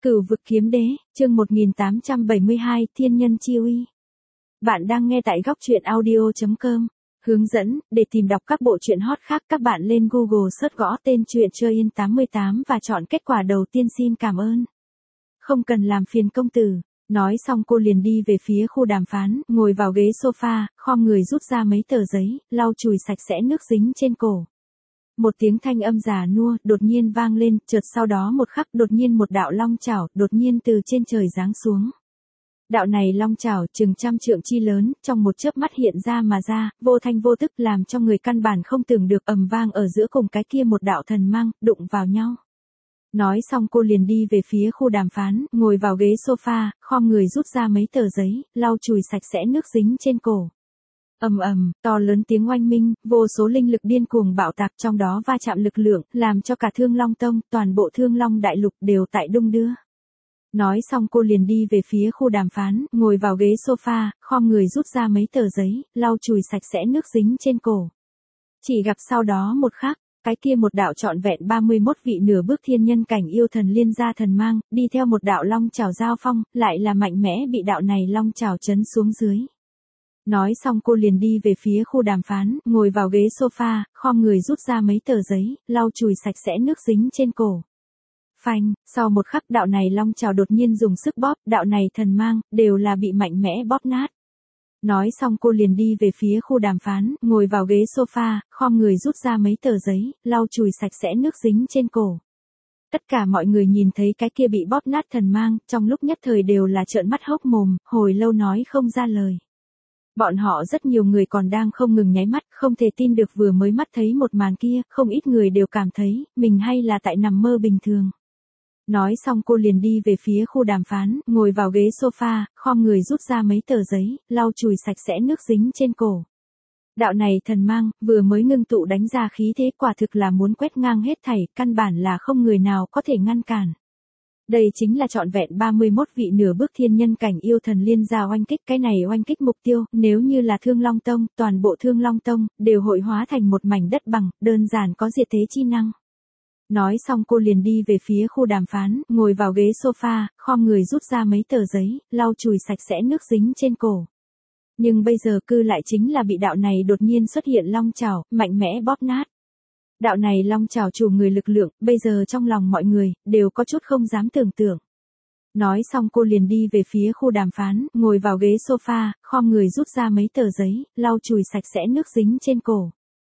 Cửu vực kiếm đế, chương 1872, Thiên nhân chi uy. Bạn đang nghe tại góc truyện audio.com. Hướng dẫn, để tìm đọc các bộ truyện hot khác các bạn lên Google search gõ tên truyện chơi in 88 và chọn kết quả đầu tiên xin cảm ơn. Không cần làm phiền công tử. Nói xong cô liền đi về phía khu đàm phán, ngồi vào ghế sofa, khom người rút ra mấy tờ giấy, lau chùi sạch sẽ nước dính trên cổ. Một tiếng thanh âm già nua đột nhiên vang lên, chợt sau đó một khắc đột nhiên một đạo long chảo đột nhiên từ trên trời giáng xuống. Đạo này long chảo chừng 100 trượng chi lớn, trong một chớp mắt hiện ra mà ra, vô thanh vô tức làm cho người căn bản không tưởng được, ầm vang ở giữa cùng cái kia một đạo thần mang, đụng vào nhau. Nói xong cô liền đi về phía khu đàm phán, ngồi vào ghế sofa, khom người rút ra mấy tờ giấy, lau chùi sạch sẽ nước dính trên cổ. Ầm ầm, to lớn tiếng oanh minh, vô số linh lực điên cuồng bạo tạc, trong đó va chạm lực lượng, làm cho cả Thương Long Tông, toàn bộ Thương Long Đại Lục đều tại đung đưa. Nói xong cô liền đi về phía khu đàm phán, ngồi vào ghế sofa, khom người rút ra mấy tờ giấy, lau chùi sạch sẽ nước dính trên cổ. Chỉ gặp sau đó một khắc, cái kia một đạo trọn vẹn 31 vị nửa bước thiên nhân cảnh yêu thần liên gia thần mang, đi theo một đạo long chảo giao phong, lại là mạnh mẽ bị đạo này long chảo chấn xuống dưới. Nói xong cô liền đi về phía khu đàm phán, ngồi vào ghế sofa, khom người rút ra mấy tờ giấy, lau chùi sạch sẽ nước dính trên cổ. Phanh, sau một khắc đạo này long chảo đột nhiên dùng sức bóp, đạo này thần mang, đều là bị mạnh mẽ bóp nát. Nói xong cô liền đi về phía khu đàm phán, ngồi vào ghế sofa, khom người rút ra mấy tờ giấy, lau chùi sạch sẽ nước dính trên cổ. Tất cả mọi người nhìn thấy cái kia bị bóp nát thần mang, trong lúc nhất thời đều là trợn mắt hốc mồm, hồi lâu nói không ra lời. Bọn họ rất nhiều người còn đang không ngừng nháy mắt, không thể tin được vừa mới mắt thấy một màn kia, không ít người đều cảm thấy, mình hay là tại nằm mơ bình thường. Nói xong cô liền đi về phía khu đàm phán, ngồi vào ghế sofa, khom người rút ra mấy tờ giấy, lau chùi sạch sẽ nước dính trên cổ. Đạo này thần mang, vừa mới ngưng tụ đánh ra khí thế quả thực là muốn quét ngang hết thảy, căn bản là không người nào có thể ngăn cản. Đây chính là trọn vẹn 31 vị nửa bước thiên nhân cảnh yêu thần liên gia oanh kích, cái này oanh kích mục tiêu, nếu như là Thương Long Tông, toàn bộ Thương Long Tông, đều hội hóa thành một mảnh đất bằng, đơn giản có diệt thế chi năng. Nói xong cô liền đi về phía khu đàm phán, ngồi vào ghế sofa, khom người rút ra mấy tờ giấy, lau chùi sạch sẽ nước dính trên cổ. Nhưng bây giờ cư lại chính là bị đạo này đột nhiên xuất hiện long chảo, mạnh mẽ bóp nát. Đạo này long chảo chủ người lực lượng, bây giờ trong lòng mọi người, đều có chút không dám tưởng tượng. Nói xong cô liền đi về phía khu đàm phán, ngồi vào ghế sofa, khom người rút ra mấy tờ giấy, lau chùi sạch sẽ nước dính trên cổ.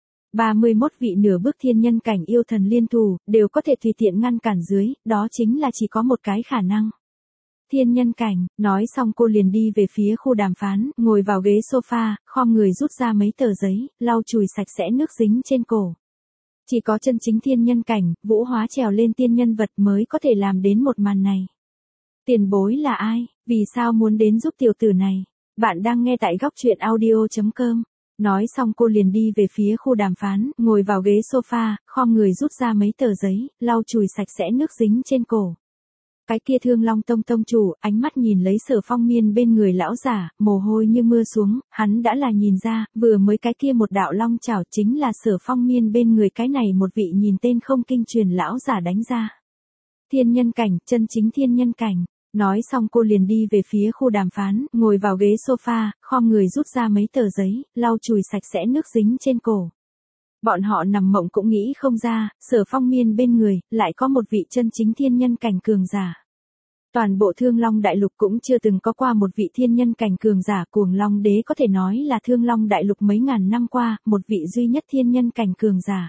31 vị nửa bước thiên nhân cảnh yêu thần liên thủ, đều có thể tùy tiện ngăn cản dưới, đó chính là chỉ có một cái khả năng. Thiên nhân cảnh, nói xong cô liền đi về phía khu đàm phán, ngồi vào ghế sofa, khom người rút ra mấy tờ giấy, lau chùi sạch sẽ nước dính trên cổ. Chỉ có chân chính thiên nhân cảnh, vũ hóa trèo lên tiên nhân vật mới có thể làm đến một màn này. Tiền bối là ai, vì sao muốn đến giúp tiểu tử này? Bạn đang nghe tại góc truyện audio.com. Nói xong cô liền đi về phía khu đàm phán, ngồi vào ghế sofa, khom người rút ra mấy tờ giấy, lau chùi sạch sẽ nước dính trên cổ. Cái kia Thương Long Tông tông chủ, ánh mắt nhìn lấy Sở Phong Miên bên người lão giả, mồ hôi như mưa xuống, hắn đã là nhìn ra, vừa mới cái kia một đạo long chảo chính là Sở Phong Miên bên người cái này một vị nhìn tên không kinh truyền lão giả đánh ra. Thiên nhân cảnh, chân chính thiên nhân cảnh. Nói xong cô liền đi về phía khu đàm phán, ngồi vào ghế sofa, khom người rút ra mấy tờ giấy, lau chùi sạch sẽ nước dính trên cổ. Bọn họ nằm mộng cũng nghĩ không ra, Sở Phong Miên bên người, lại có một vị chân chính thiên nhân cảnh cường giả. Toàn bộ Thương Long Đại Lục cũng chưa từng có qua một vị thiên nhân cảnh cường giả, Cuồng Long Đế có thể nói là Thương Long Đại Lục mấy ngàn năm qua, một vị duy nhất thiên nhân cảnh cường giả.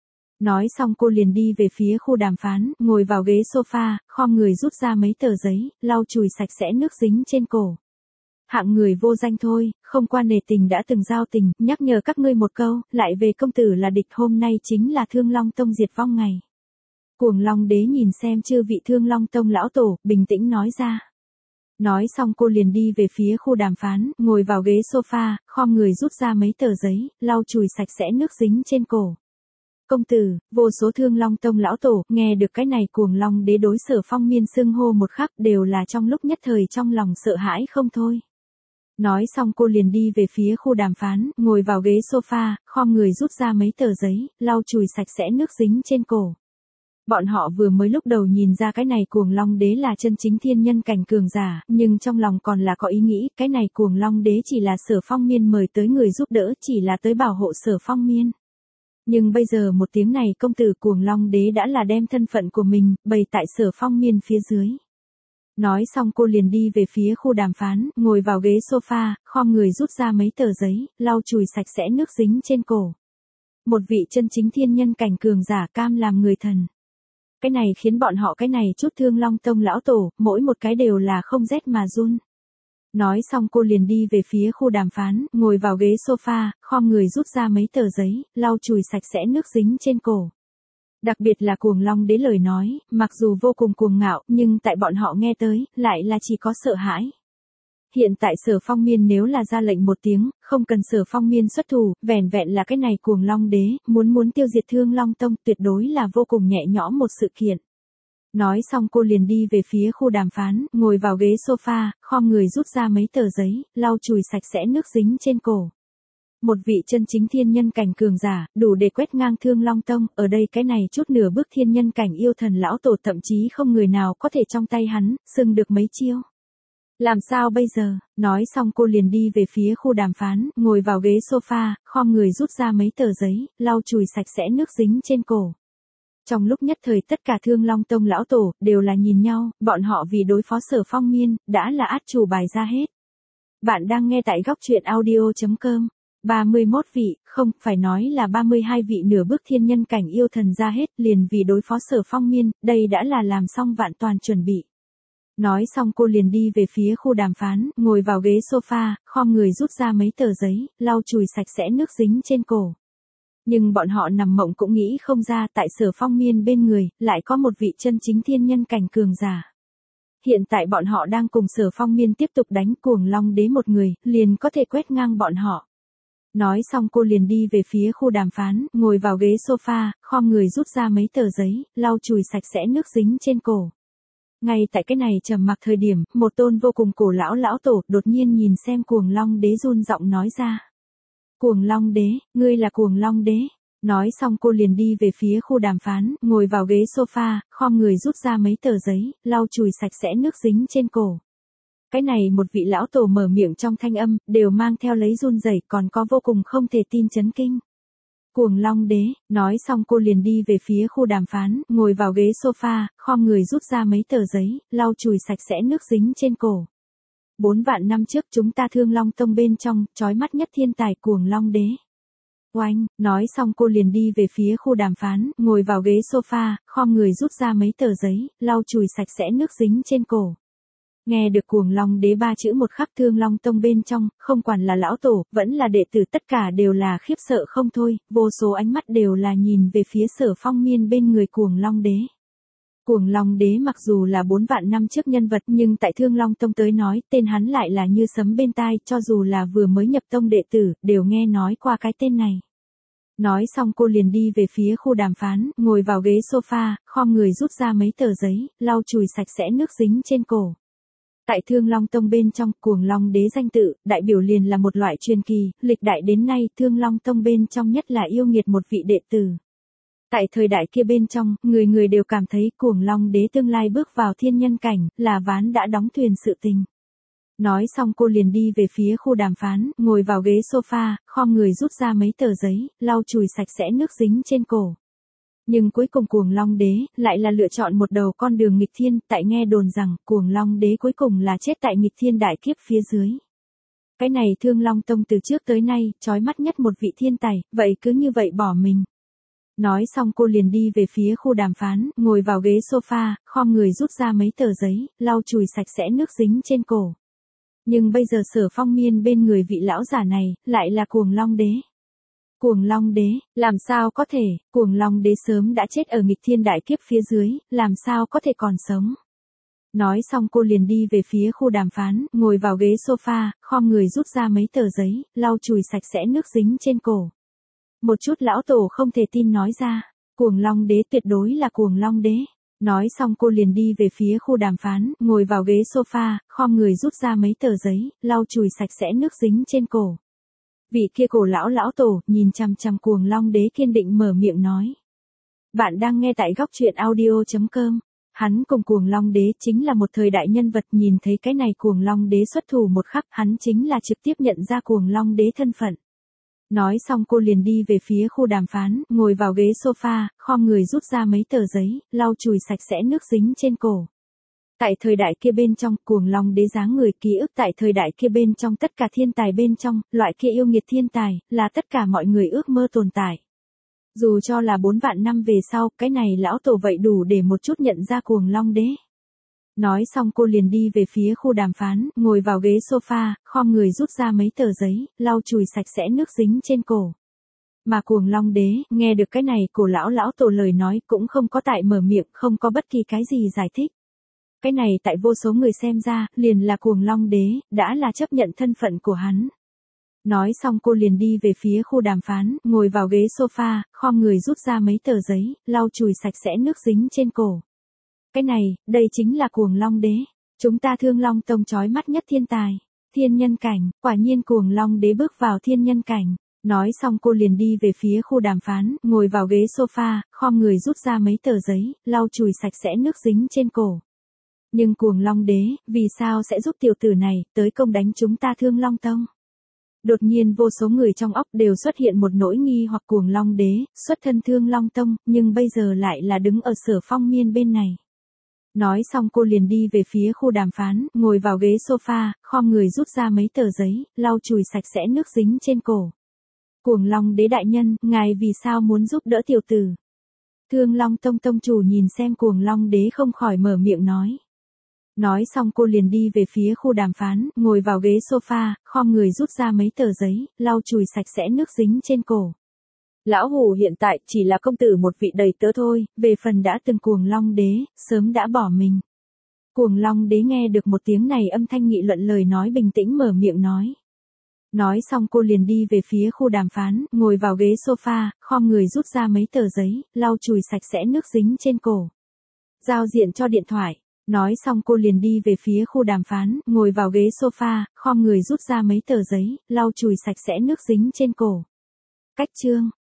Nói xong cô liền đi về phía khu đàm phán, ngồi vào ghế sofa, khom người rút ra mấy tờ giấy, lau chùi sạch sẽ nước dính trên cổ. Hạng người vô danh thôi, không qua nề tình đã từng giao tình, nhắc nhở các ngươi một câu, lại về công tử là địch, hôm nay chính là Thương Long Tông diệt vong ngày. Cuồng Long Đế nhìn xem chư vị Thương Long Tông lão tổ, bình tĩnh nói ra. Nói xong cô liền đi về phía khu đàm phán, ngồi vào ghế sofa, khom người rút ra mấy tờ giấy, lau chùi sạch sẽ nước dính trên cổ. Công tử, vô số Thương Long Tông lão tổ, nghe được cái này Cuồng Long Đế đối Sở Phong Miên xưng hô một khắc đều là trong lúc nhất thời trong lòng sợ hãi không thôi. Nói xong cô liền đi về phía khu đàm phán, ngồi vào ghế sofa, khom người rút ra mấy tờ giấy, lau chùi sạch sẽ nước dính trên cổ. Bọn họ vừa mới lúc đầu nhìn ra cái này Cuồng Long Đế là chân chính thiên nhân cảnh cường giả, nhưng trong lòng còn là có ý nghĩ, cái này Cuồng Long Đế chỉ là Sở Phong Miên mời tới người giúp đỡ, chỉ là tới bảo hộ Sở Phong Miên. Nhưng bây giờ một tiếng này công tử Cuồng Long Đế đã là đem thân phận của mình, bày tại Sở Phong Miên phía dưới. Nói xong cô liền đi về phía khu đàm phán, ngồi vào ghế sofa, khom người rút ra mấy tờ giấy, lau chùi sạch sẽ nước dính trên cổ. Một vị chân chính thiên nhân cảnh cường giả cam làm người thần. Cái này khiến bọn họ cái này chút Thương Long Tông lão tổ, mỗi một cái đều là không rét mà run. Nói xong cô liền đi về phía khu đàm phán, ngồi vào ghế sofa, khom người rút ra mấy tờ giấy, lau chùi sạch sẽ nước dính trên cổ. Đặc biệt là Cuồng Long Đế lời nói, mặc dù vô cùng cuồng ngạo, nhưng tại bọn họ nghe tới, lại là chỉ có sợ hãi. Hiện tại Sở Phong Miên nếu là ra lệnh một tiếng, không cần Sở Phong Miên xuất thủ, vẻn vẹn là cái này Cuồng Long Đế, muốn tiêu diệt Thương Long Tông, tuyệt đối là vô cùng nhẹ nhõm một sự kiện. Nói xong cô liền đi về phía khu đàm phán, ngồi vào ghế sofa, khom người rút ra mấy tờ giấy, lau chùi sạch sẽ nước dính trên cổ. Một vị chân chính thiên nhân cảnh cường giả, đủ để quét ngang Thương Long Tông, ở đây cái này chút nửa bước thiên nhân cảnh yêu thần lão tổ thậm chí không người nào có thể trong tay hắn, xưng được mấy chiêu. Làm sao bây giờ, nói xong cô liền đi về phía khu đàm phán, ngồi vào ghế sofa, khom người rút ra mấy tờ giấy, lau chùi sạch sẽ nước dính trên cổ. Trong lúc nhất thời tất cả Thương Long Tông lão tổ, đều là nhìn nhau, bọn họ vì đối phó Sở Phong Miên, đã là át chủ bài ra hết. Bạn đang nghe tại góc truyện audio.com. 31 vị, không, phải nói là 32 vị nửa bước thiên nhân cảnh yêu thần ra hết, liền vì đối phó Sở Phong Miên, đây đã là làm xong vạn toàn chuẩn bị. Nói xong cô liền đi về phía khu đàm phán, ngồi vào ghế sofa, khom người rút ra mấy tờ giấy, lau chùi sạch sẽ nước dính trên cổ. Nhưng bọn họ nằm mộng cũng nghĩ không ra tại Sở Phong Miên bên người, lại có một vị chân chính thiên nhân cảnh cường giả. Hiện tại bọn họ đang cùng Sở Phong Miên tiếp tục đánh Cuồng Long Đế một người, liền có thể quét ngang bọn họ. Nói xong cô liền đi về phía khu đàm phán, ngồi vào ghế sofa, khom người rút ra mấy tờ giấy, lau chùi sạch sẽ nước dính trên cổ. Ngay tại cái này trầm mặc thời điểm, một tôn vô cùng cổ lão tổ đột nhiên nhìn xem Cuồng Long Đế run giọng nói ra. Cuồng Long Đế, ngươi là Cuồng Long Đế. Nói xong cô liền đi về phía khu đàm phán, ngồi vào ghế sofa, khom người rút ra mấy tờ giấy, lau chùi sạch sẽ nước dính trên cổ. Cái này một vị lão tổ mở miệng trong thanh âm, đều mang theo lấy run rẩy, còn có vô cùng không thể tin chấn kinh. Cuồng Long Đế, nói xong cô liền đi về phía khu đàm phán, ngồi vào ghế sofa, khom người rút ra mấy tờ giấy, lau chùi sạch sẽ nước dính trên cổ. 4 vạn năm trước chúng ta Thương Long Tông bên trong, chói mắt nhất thiên tài Cuồng Long Đế. Oanh, nói xong cô liền đi về phía khu đàm phán, ngồi vào ghế sofa, khom người rút ra mấy tờ giấy, lau chùi sạch sẽ nước dính trên cổ. Nghe được Cuồng Long Đế 3 chữ một khắc Thương Long Tông bên trong, không quản là lão tổ, vẫn là đệ tử tất cả đều là khiếp sợ không thôi, vô số ánh mắt đều là nhìn về phía Sở Phong Miên bên người Cuồng Long Đế. Cuồng Long Đế mặc dù là 4 vạn năm trước nhân vật nhưng tại Thương Long Tông tới nói tên hắn lại là như sấm bên tai, cho dù là vừa mới nhập tông đệ tử, đều nghe nói qua cái tên này. Nói xong cô liền đi về phía khu đàm phán, ngồi vào ghế sofa, khom người rút ra mấy tờ giấy, lau chùi sạch sẽ nước dính trên cổ. Tại Thương Long Tông bên trong, Cuồng Long Đế danh tự, đại biểu liền là một loại truyền kỳ, lịch đại đến nay Thương Long Tông bên trong nhất là yêu nghiệt một vị đệ tử. Tại thời đại kia bên trong, người người đều cảm thấy Cuồng Long Đế tương lai bước vào thiên nhân cảnh, là ván đã đóng thuyền sự tình. Nói xong cô liền đi về phía khu đàm phán, ngồi vào ghế sofa, khom người rút ra mấy tờ giấy, lau chùi sạch sẽ nước dính trên cổ. Nhưng cuối cùng Cuồng Long Đế, lại là lựa chọn một đầu con đường nghịch thiên, tại nghe đồn rằng, Cuồng Long Đế cuối cùng là chết tại nghịch thiên đại kiếp phía dưới. Cái này Thương Long Tông từ trước tới nay, chói mắt nhất một vị thiên tài, vậy cứ như vậy bỏ mình. Nói xong cô liền đi về phía khu đàm phán, ngồi vào ghế sofa, khom người rút ra mấy tờ giấy, lau chùi sạch sẽ nước dính trên cổ. Nhưng bây giờ Sở Phong Miên bên người vị lão giả này, lại là Cuồng Long Đế. Cuồng Long Đế, làm sao có thể, Cuồng Long Đế sớm đã chết ở nghịch thiên đại kiếp phía dưới, làm sao có thể còn sống. Nói xong cô liền đi về phía khu đàm phán, ngồi vào ghế sofa, khom người rút ra mấy tờ giấy, lau chùi sạch sẽ nước dính trên cổ. Một chút lão tổ không thể tin nói ra, Cuồng Long Đế tuyệt đối là Cuồng Long Đế. Nói xong cô liền đi về phía khu đàm phán, ngồi vào ghế sofa, khom người rút ra mấy tờ giấy, lau chùi sạch sẽ nước dính trên cổ. Vị kia cổ lão tổ, nhìn chằm chằm Cuồng Long Đế kiên định mở miệng nói. Bạn đang nghe tại góc truyện audio.com. Hắn cùng Cuồng Long Đế chính là một thời đại nhân vật, nhìn thấy cái này Cuồng Long Đế xuất thủ một khắc, hắn chính là trực tiếp nhận ra Cuồng Long Đế thân phận. Nói xong cô liền đi về phía khu đàm phán, ngồi vào ghế sofa, khom người rút ra mấy tờ giấy, lau chùi sạch sẽ nước dính trên cổ. Tại thời đại kia bên trong, Cuồng Long Đế dáng người ký ức tại thời đại kia bên trong, tất cả thiên tài bên trong, loại kia yêu nghiệt thiên tài, là tất cả mọi người ước mơ tồn tại. Dù cho là 4 vạn năm về sau, cái này lão tổ vậy đủ để một chút nhận ra Cuồng Long Đế. Nói xong cô liền đi về phía khu đàm phán, ngồi vào ghế sofa, khom người rút ra mấy tờ giấy, lau chùi sạch sẽ nước dính trên cổ. Mà Cuồng Long Đế, nghe được cái này cổ lão tổ lời nói cũng không có tại mở miệng, không có bất kỳ cái gì giải thích. Cái này tại vô số người xem ra, liền là Cuồng Long Đế, đã là chấp nhận thân phận của hắn. Nói xong cô liền đi về phía khu đàm phán, ngồi vào ghế sofa, khom người rút ra mấy tờ giấy, lau chùi sạch sẽ nước dính trên cổ. Cái này, đây chính là Cuồng Long Đế. Chúng ta Thương Long Tông chói mắt nhất thiên tài. Thiên nhân cảnh, quả nhiên Cuồng Long Đế bước vào thiên nhân cảnh. Nói xong cô liền đi về phía khu đàm phán, ngồi vào ghế sofa, khom người rút ra mấy tờ giấy, lau chùi sạch sẽ nước dính trên cổ. Nhưng Cuồng Long Đế, vì sao sẽ giúp tiểu tử này, tới công đánh chúng ta Thương Long Tông? Đột nhiên vô số người trong óc đều xuất hiện một nỗi nghi hoặc Cuồng Long Đế, xuất thân Thương Long Tông, nhưng bây giờ lại là đứng ở Sở Phong Miên bên này. Nói xong cô liền đi về phía khu đàm phán, ngồi vào ghế sofa, khom người rút ra mấy tờ giấy, lau chùi sạch sẽ nước dính trên cổ. Cuồng Long Đế đại nhân, ngài vì sao muốn giúp đỡ tiểu tử? Thương Long Tông tông chủ nhìn xem Cuồng Long Đế không khỏi mở miệng nói. Nói xong cô liền đi về phía khu đàm phán, ngồi vào ghế sofa, khom người rút ra mấy tờ giấy, lau chùi sạch sẽ nước dính trên cổ. Lão hủ hiện tại chỉ là công tử một vị đầy tớ thôi, về phần đã từng Cuồng Long Đế, sớm đã bỏ mình. Cuồng Long Đế nghe được một tiếng này âm thanh nghị luận lời nói bình tĩnh mở miệng nói. Nói xong cô liền đi về phía khu đàm phán, ngồi vào ghế sofa, khom người rút ra mấy tờ giấy, lau chùi sạch sẽ nước dính trên cổ. Giao diện cho điện thoại. Nói xong cô liền đi về phía khu đàm phán, ngồi vào ghế sofa, khom người rút ra mấy tờ giấy, lau chùi sạch sẽ nước dính trên cổ. Cách chương.